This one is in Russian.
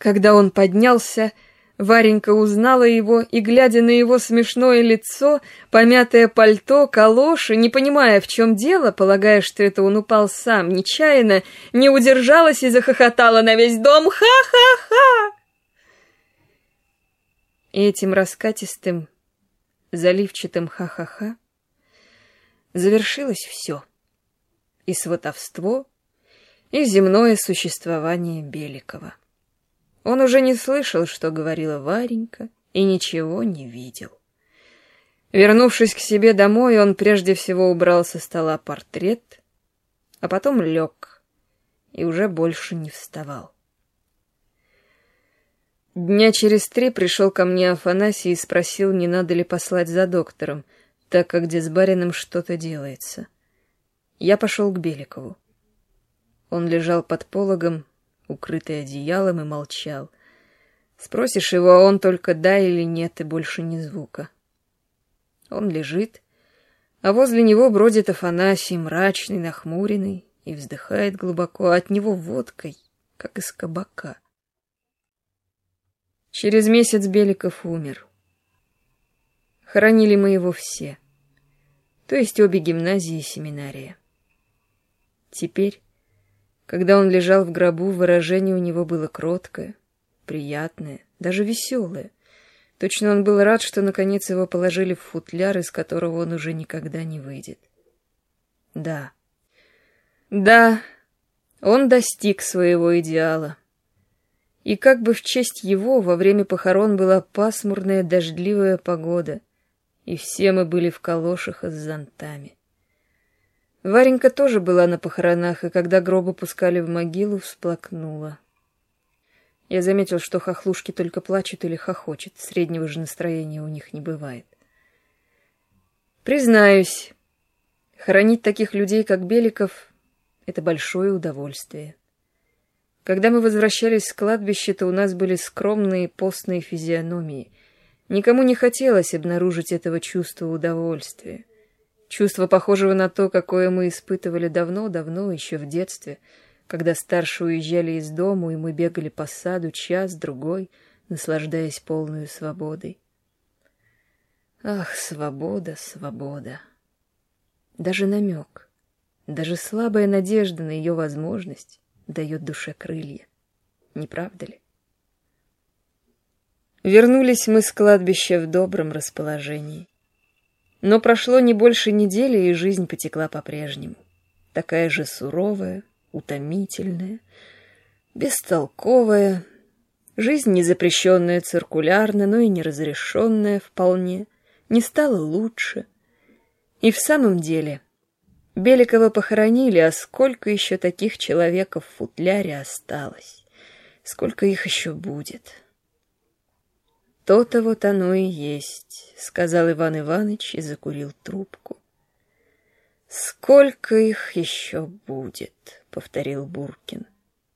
Когда он поднялся, Варенька узнала его и, глядя на его смешное лицо, помятое пальто, калоши, не понимая, в чем дело, полагая, что это он упал сам, нечаянно, не удержалась и захохотала на весь дом: «Ха-ха-ха!» И этим раскатистым, заливчатым ха-ха-ха завершилось все: и сватовство, и земное существование Беликова. Он уже не слышал, что говорила Варенька, и ничего не видел. Вернувшись к себе домой, он прежде всего убрал со стола портрет, а потом лег и уже больше не вставал. Дня через 3 пришел ко мне Афанасий и спросил, не надо ли послать за доктором, так как где с барином что-то делается. Я пошел к Беликову. Он лежал под пологом, укрытый одеялом, и молчал. Спросишь его, а он только да или нет, и больше ни звука. Он лежит, а возле него бродит Афанасий, мрачный, нахмуренный, и вздыхает глубоко, а от него водкой, как из кабака. Через месяц Беликов умер. Хоронили мы его все, то есть обе гимназии и семинария. Теперь, когда он лежал в гробу, выражение у него было кроткое, приятное, даже веселое. Точно он был рад, что наконец его положили в футляр, из которого он уже никогда не выйдет. Да, он достиг своего идеала. И как бы в честь его во время похорон была пасмурная дождливая погода, и все мы были в калошах и с зонтами. Варенька тоже была на похоронах, и когда гроб опускали в могилу, всплакнула. Я заметил, что хохлушки только плачут или хохочут, среднего же настроения у них не бывает. Признаюсь, хоронить таких людей, как Беликов, — это большое удовольствие. Когда мы возвращались с кладбища, то у нас были скромные постные физиономии. Никому не хотелось обнаружить этого чувства удовольствия. Чувство, похожего на то, какое мы испытывали давно-давно, еще в детстве, когда старшие уезжали из дому, и мы бегали по саду час-другой, наслаждаясь полной свободой. Ах, свобода, свобода! Даже намек, даже слабая надежда на ее возможность дает душе крылья. Не правда ли? Вернулись мы с кладбища в добром расположении. Но прошло не больше недели, и жизнь потекла по-прежнему. Такая же суровая, утомительная, бестолковая. Жизнь, не запрещенная циркулярно, но и не разрешенная вполне, не стала лучше. И в самом деле, Беликова похоронили, а сколько еще таких человеков в футляре осталось? Сколько их еще будет? «То-то вот оно и есть», — сказал Иван Иваныч и закурил трубку. «Сколько их еще будет?» — повторил Буркин.